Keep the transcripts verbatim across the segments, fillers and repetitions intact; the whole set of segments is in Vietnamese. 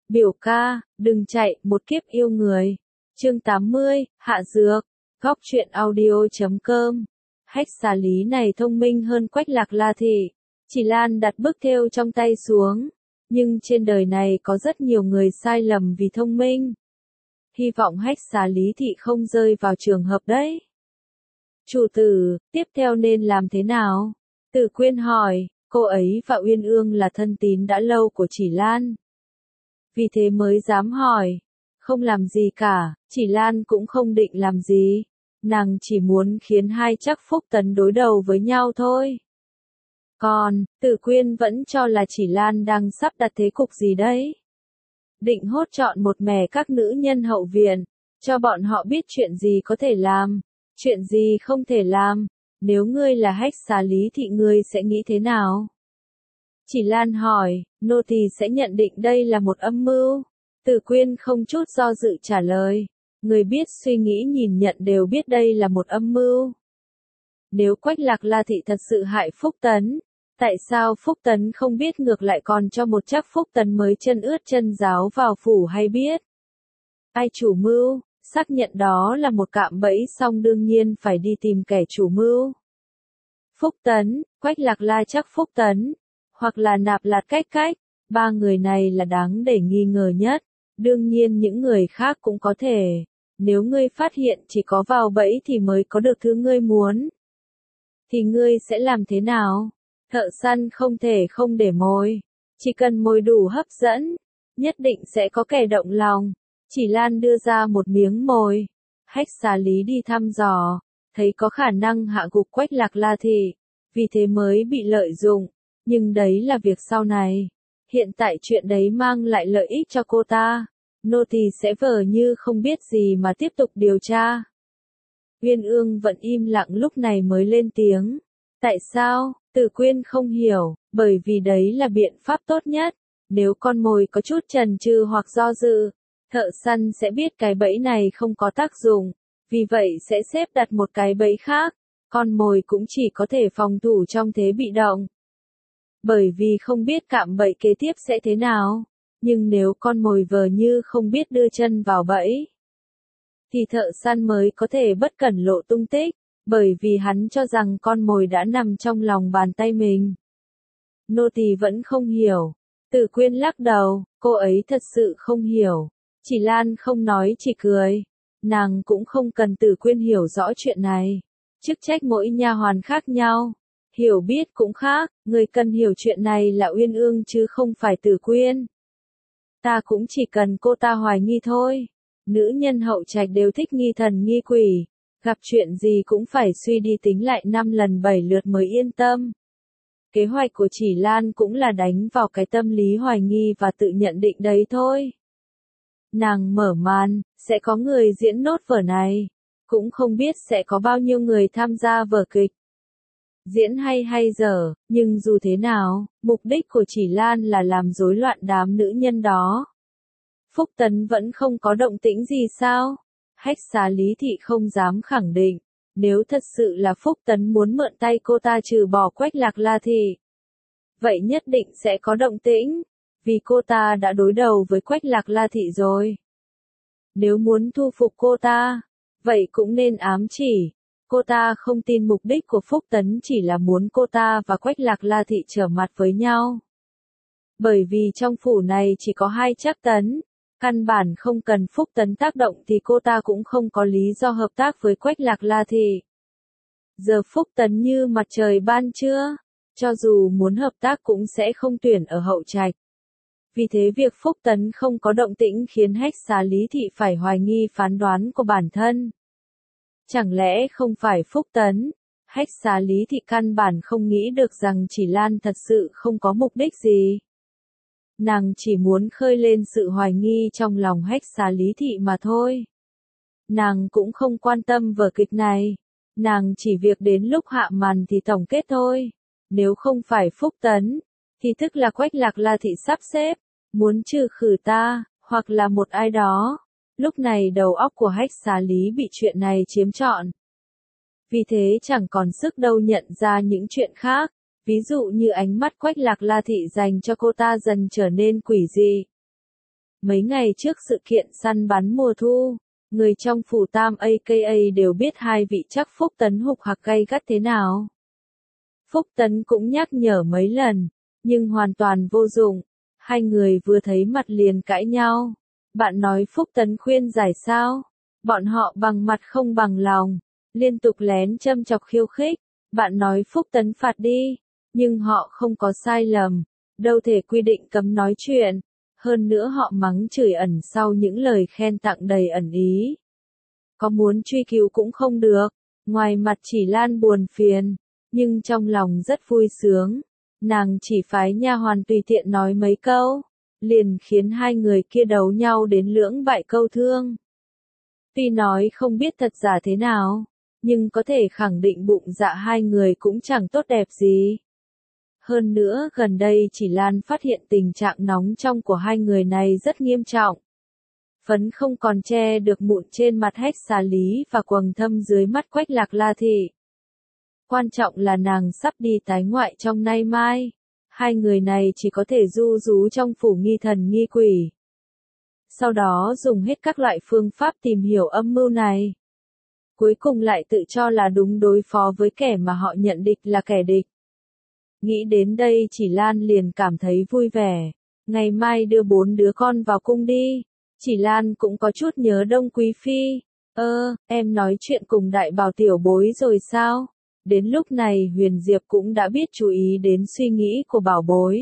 Biểu ca, đừng chạy, một kiếp yêu người. Chương tám mươi, Hạ Dược. Góc truyện audio chấm com. Hách xà lý này thông minh hơn Quách Lạc La Thị. Chỉ Lan đặt bức thêu trong tay xuống. Nhưng trên đời này có rất nhiều người sai lầm vì thông minh. Hy vọng Hách xà lý thị không rơi vào trường hợp đấy. Chủ tử, tiếp theo nên làm thế nào? Tử Quyên hỏi, cô ấy và Uyên Ương là thân tín đã lâu của Chỉ Lan. Vì thế mới dám hỏi. Không làm gì cả, Chỉ Lan cũng không định làm gì. Nàng chỉ muốn khiến hai chắc Phúc Tấn đối đầu với nhau thôi. Còn, Tử Quyên vẫn cho là Chỉ Lan đang sắp đặt thế cục gì đấy. Định hốt chọn một mẻ các nữ nhân hậu viện, cho bọn họ biết chuyện gì có thể làm, chuyện gì không thể làm. Nếu ngươi là Hách xà lý thị ngươi sẽ nghĩ thế nào? Chỉ Lan hỏi, nô tỳ sẽ nhận định đây là một âm mưu. Tử Quyên không chút do dự trả lời. Người biết suy nghĩ nhìn nhận đều biết đây là một âm mưu. Nếu Quách Lạc La Thị thật sự hại Phúc Tấn, tại sao Phúc Tấn không biết ngược lại còn cho một chắc Phúc Tấn mới chân ướt chân ráo vào phủ hay biết? Ai chủ mưu, xác nhận đó là một cạm bẫy xong đương nhiên phải đi tìm kẻ chủ mưu. Phúc Tấn, Quách Lạc La chắc Phúc Tấn, hoặc là Nạp Lạt Cách Cách, ba người này là đáng để nghi ngờ nhất. Đương nhiên những người khác cũng có thể. Nếu ngươi phát hiện chỉ có vào bẫy thì mới có được thứ ngươi muốn, thì ngươi sẽ làm thế nào? Thợ săn không thể không để mồi. Chỉ cần mồi đủ hấp dẫn, nhất định sẽ có kẻ động lòng. Chỉ Lan đưa ra một miếng mồi. Hách xà lý đi thăm dò, thấy có khả năng hạ gục Quách Lạc La Thị, vì thế mới bị lợi dụng. Nhưng đấy là việc sau này. Hiện tại chuyện đấy mang lại lợi ích cho cô ta. Nô tỳ sẽ vờ như không biết gì mà tiếp tục điều tra. Uyên Ương vẫn im lặng lúc này mới lên tiếng. Tại sao? Tử Quyên không hiểu, bởi vì đấy là biện pháp tốt nhất. Nếu con mồi có chút chần chừ hoặc do dự, thợ săn sẽ biết cái bẫy này không có tác dụng, vì vậy sẽ xếp đặt một cái bẫy khác. Con mồi cũng chỉ có thể phòng thủ trong thế bị động. Bởi vì không biết cạm bẫy kế tiếp sẽ thế nào. Nhưng nếu con mồi vờ như không biết đưa chân vào bẫy, thì thợ săn mới có thể bất cẩn lộ tung tích, bởi vì hắn cho rằng con mồi đã nằm trong lòng bàn tay mình. Nô tỳ vẫn không hiểu. Tử Quyên lắc đầu, cô ấy thật sự không hiểu. Chỉ Lan không nói chỉ cười. Nàng cũng không cần Tử Quyên hiểu rõ chuyện này. Chức trách mỗi nha hoàn khác nhau. Hiểu biết cũng khác, người cần hiểu chuyện này là Uyên Ương chứ không phải Tử Quyên. Ta cũng chỉ cần cô ta hoài nghi thôi. Nữ nhân hậu trạch đều thích nghi thần nghi quỷ. Gặp chuyện gì cũng phải suy đi tính lại năm lần bảy lượt mới yên tâm. Kế hoạch của Chỉ Lan cũng là đánh vào cái tâm lý hoài nghi và tự nhận định đấy thôi. Nàng mở màn, sẽ có người diễn nốt vở này. Cũng không biết sẽ có bao nhiêu người tham gia vở kịch. Diễn hay hay dở, nhưng dù thế nào, mục đích của Chỉ Lan là làm rối loạn đám nữ nhân đó. Phúc Tấn vẫn không có động tĩnh gì sao? Hách xà lý thị không dám khẳng định. Nếu thật sự là Phúc Tấn muốn mượn tay cô ta trừ bỏ Quách Lạc La Thị, vậy nhất định sẽ có động tĩnh, vì cô ta đã đối đầu với Quách Lạc La Thị rồi. Nếu muốn thu phục cô ta, vậy cũng nên ám chỉ. Cô ta không tin mục đích của Phúc Tấn chỉ là muốn cô ta và Quách Lạc La Thị trở mặt với nhau. Bởi vì trong phủ này chỉ có hai chắc Tấn, căn bản không cần Phúc Tấn tác động thì cô ta cũng không có lý do hợp tác với Quách Lạc La Thị. Giờ Phúc Tấn như mặt trời ban trưa, cho dù muốn hợp tác cũng sẽ không tuyển ở hậu trạch. Vì thế việc Phúc Tấn không có động tĩnh khiến Hách xà lý thị phải hoài nghi phán đoán của bản thân. Chẳng lẽ không phải Phúc Tấn? Hách xà lý thị căn bản không nghĩ được rằng Chỉ Lan thật sự không có mục đích gì. Nàng chỉ muốn khơi lên sự hoài nghi trong lòng Hách xà lý thị mà thôi. Nàng cũng không quan tâm vở kịch này. Nàng chỉ việc đến lúc hạ màn thì tổng kết thôi. Nếu không phải Phúc Tấn, thì tức là Quách Lạc La Thị sắp xếp, muốn trừ khử ta, hoặc là một ai đó. Lúc này đầu óc của Hách xà lý bị chuyện này chiếm trọn. Vì thế chẳng còn sức đâu nhận ra những chuyện khác. Ví dụ như ánh mắt Quách Lạc La Thị dành cho cô ta dần trở nên quỷ dị. Mấy ngày trước sự kiện săn bắn mùa thu, người trong phủ Tam a ca a đều biết hai vị chắc Phúc Tấn hục hặc gay gắt thế nào. Phúc Tấn cũng nhắc nhở mấy lần, nhưng hoàn toàn vô dụng. Hai người vừa thấy mặt liền cãi nhau. Bạn nói Phúc Tấn khuyên giải sao? Bọn họ bằng mặt không bằng lòng, liên tục lén châm chọc khiêu khích. Bạn nói Phúc Tấn phạt đi, nhưng họ không có sai lầm, đâu thể quy định cấm nói chuyện. Hơn nữa họ mắng chửi ẩn sau những lời khen tặng đầy ẩn ý. Có muốn truy cứu cũng không được, ngoài mặt chỉ Lan buồn phiền, nhưng trong lòng rất vui sướng. Nàng chỉ phái nha hoàn tùy tiện nói mấy câu, liền khiến hai người kia đấu nhau đến lưỡng bại câu thương. Tuy nói không biết thật giả thế nào, nhưng có thể khẳng định bụng dạ hai người cũng chẳng tốt đẹp gì. Hơn nữa gần đây chỉ Lan phát hiện tình trạng nóng trong của hai người này rất nghiêm trọng. Phấn không còn che được mụn trên mặt Hách Xà Lý và quầng thâm dưới mắt Quách Lạc La Thị. Quan trọng là nàng sắp đi tái ngoại trong nay mai. Hai người này chỉ có thể du rú trong phủ nghi thần nghi quỷ. Sau đó dùng hết các loại phương pháp tìm hiểu âm mưu này. Cuối cùng lại tự cho là đúng đối phó với kẻ mà họ nhận địch là kẻ địch. Nghĩ đến đây chỉ Lan liền cảm thấy vui vẻ. Ngày mai đưa bốn đứa con vào cung đi. Chỉ Lan cũng có chút nhớ Đông Quý Phi. Ơ, em nói chuyện cùng đại bảo tiểu bối rồi sao? Đến lúc này Huyền Diệp cũng đã biết chú ý đến suy nghĩ của bảo bối.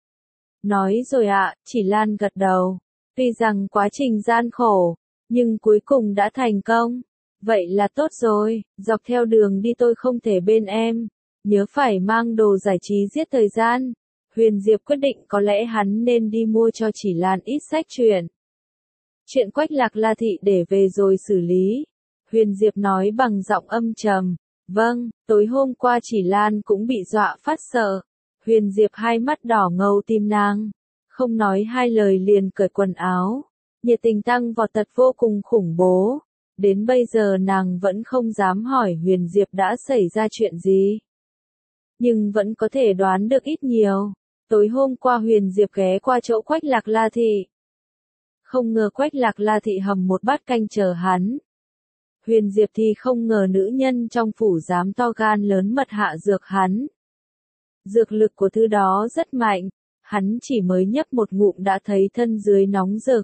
Nói rồi ạ, chỉ Lan gật đầu. Tuy rằng quá trình gian khổ, nhưng cuối cùng đã thành công. Vậy là tốt rồi, dọc theo đường đi tôi không thể bên em. Nhớ phải mang đồ giải trí giết thời gian. Huyền Diệp quyết định có lẽ hắn nên đi mua cho chỉ Lan ít sách truyện. Chuyện Quách Lạc La Thị để về rồi xử lý. Huyền Diệp nói bằng giọng âm trầm. Vâng, tối hôm qua chỉ Lan cũng bị dọa phát sợ. Huyền Diệp hai mắt đỏ ngầu tìm nàng. Không nói hai lời liền cởi quần áo. Nhiệt tình tăng vọt tật vô cùng khủng bố. Đến bây giờ nàng vẫn không dám hỏi Huyền Diệp đã xảy ra chuyện gì. Nhưng vẫn có thể đoán được ít nhiều. Tối hôm qua Huyền Diệp ghé qua chỗ Quách Lạc La Thị. Không ngờ Quách Lạc La Thị hầm một bát canh chờ hắn. Huyền Diệp thì không ngờ nữ nhân trong phủ dám to gan lớn mật hạ dược hắn. Dược lực của thứ đó rất mạnh, hắn chỉ mới nhấp một ngụm đã thấy thân dưới nóng rực.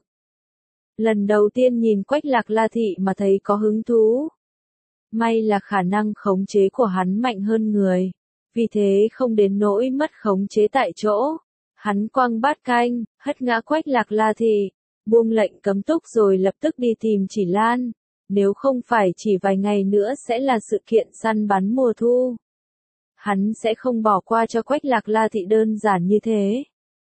Lần đầu tiên nhìn Quách Lạc La Thị mà thấy có hứng thú. May là khả năng khống chế của hắn mạnh hơn người, vì thế không đến nỗi mất khống chế tại chỗ. Hắn quăng bát canh, hất ngã Quách Lạc La Thị, buông lệnh cấm túc rồi lập tức đi tìm chỉ Lan. Nếu không phải chỉ vài ngày nữa sẽ là sự kiện săn bắn mùa thu. Hắn sẽ không bỏ qua cho Quách Lạc La Thị đơn giản như thế.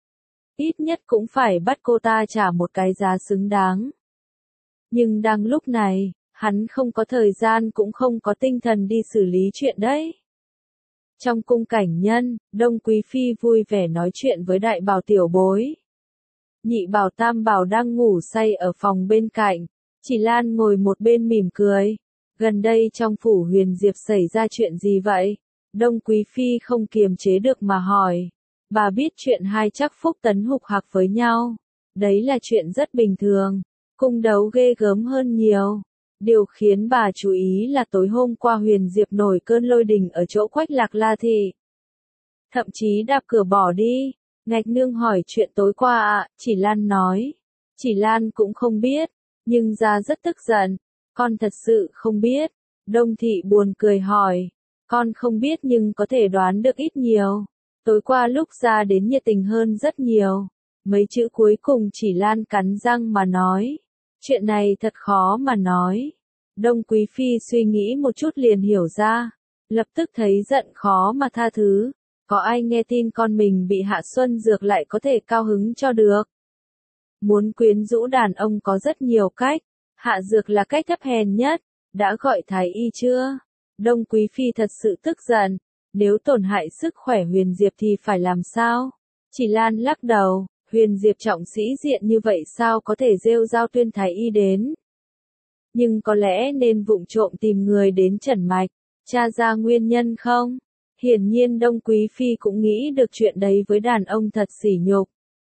Ít nhất cũng phải bắt cô ta trả một cái giá xứng đáng. Nhưng đang lúc này, hắn không có thời gian cũng không có tinh thần đi xử lý chuyện đấy. Trong cung cảnh nhân, Đông Quý Phi vui vẻ nói chuyện với đại bảo tiểu bối. Nhị bảo tam bảo đang ngủ say ở phòng bên cạnh. Chỉ Lan ngồi một bên mỉm cười. Gần đây trong phủ Huyền Diệp xảy ra chuyện gì vậy? Đông Quý Phi không kiềm chế được mà hỏi. Bà biết chuyện hai chắc Phúc Tấn hục hặc với nhau. Đấy là chuyện rất bình thường. Cung đấu ghê gớm hơn nhiều. Điều khiến bà chú ý là tối hôm qua Huyền Diệp nổi cơn lôi đình ở chỗ Quách Lạc La Thị. Thậm chí đạp cửa bỏ đi. Ngạch nương hỏi chuyện tối qua ạ, chỉ Lan nói. Chỉ Lan cũng không biết. Nhưng ra rất tức giận. Con thật sự không biết. Đông Thị buồn cười hỏi. Con không biết nhưng có thể đoán được ít nhiều. Tối qua lúc ra đến nhiệt tình hơn rất nhiều. Mấy chữ cuối cùng chỉ Lan cắn răng mà nói. Chuyện này thật khó mà nói. Đông Quý Phi suy nghĩ một chút liền hiểu ra. Lập tức thấy giận khó mà tha thứ. Có ai nghe tin con mình bị hạ xuân dược lại có thể cao hứng cho được. Muốn quyến rũ đàn ông có rất nhiều cách. Hạ dược là cách thấp hèn nhất. Đã gọi thái y chưa? Đông Quý Phi thật sự tức giận. Nếu tổn hại sức khỏe Huyền Diệp thì phải làm sao? Chỉ Lan lắc đầu. Huyền Diệp trọng sĩ diện như vậy sao có thể rêu rao tuyên thái y đến? Nhưng có lẽ nên vụng trộm tìm người đến trần mạch. Tra ra nguyên nhân không? Hiển nhiên Đông Quý Phi cũng nghĩ được chuyện đấy với đàn ông thật sỉ nhục.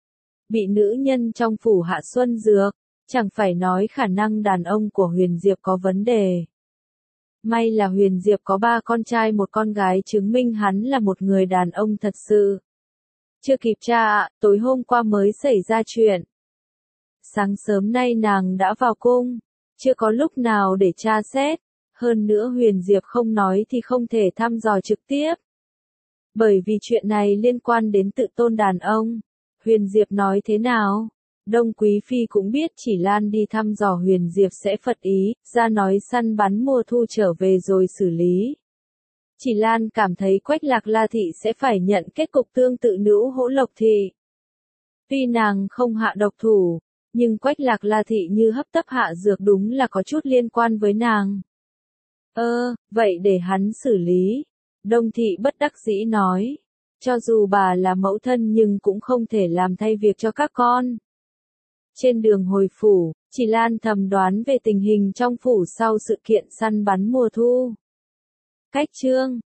bị nữ nhân trong phủ hạ xuân dược, chẳng phải nói khả năng đàn ông của Huyền Diệp có vấn đề. May là Huyền Diệp có ba con trai một con gái chứng minh hắn là một người đàn ông thật sự. Chưa kịp tra ạ, tối hôm qua mới xảy ra chuyện. Sáng sớm nay nàng đã vào cung, chưa có lúc nào để tra xét. Hơn nữa Huyền Diệp không nói thì không thể thăm dò trực tiếp. Bởi vì chuyện này liên quan đến tự tôn đàn ông. Huyền Diệp nói thế nào? Đông Quý Phi cũng biết Chỉ Lan đi thăm dò Huyền Diệp sẽ phật ý, ra nói săn bắn mùa thu trở về rồi xử lý. Chỉ Lan cảm thấy Quách Lạc La Thị sẽ phải nhận kết cục tương tự Nữ Hỗ Lộc Thị. Tuy nàng không hạ độc thủ, nhưng Quách Lạc La Thị như hấp tấp hạ dược đúng là có chút liên quan với nàng. Ơ, vậy để hắn xử lý. Đông Thị bất đắc dĩ nói. Cho dù bà là mẫu thân nhưng cũng không thể làm thay việc cho các con. Trên đường hồi phủ, Chỉ Lan thầm đoán về tình hình trong phủ sau sự kiện săn bắn mùa thu. Cách chương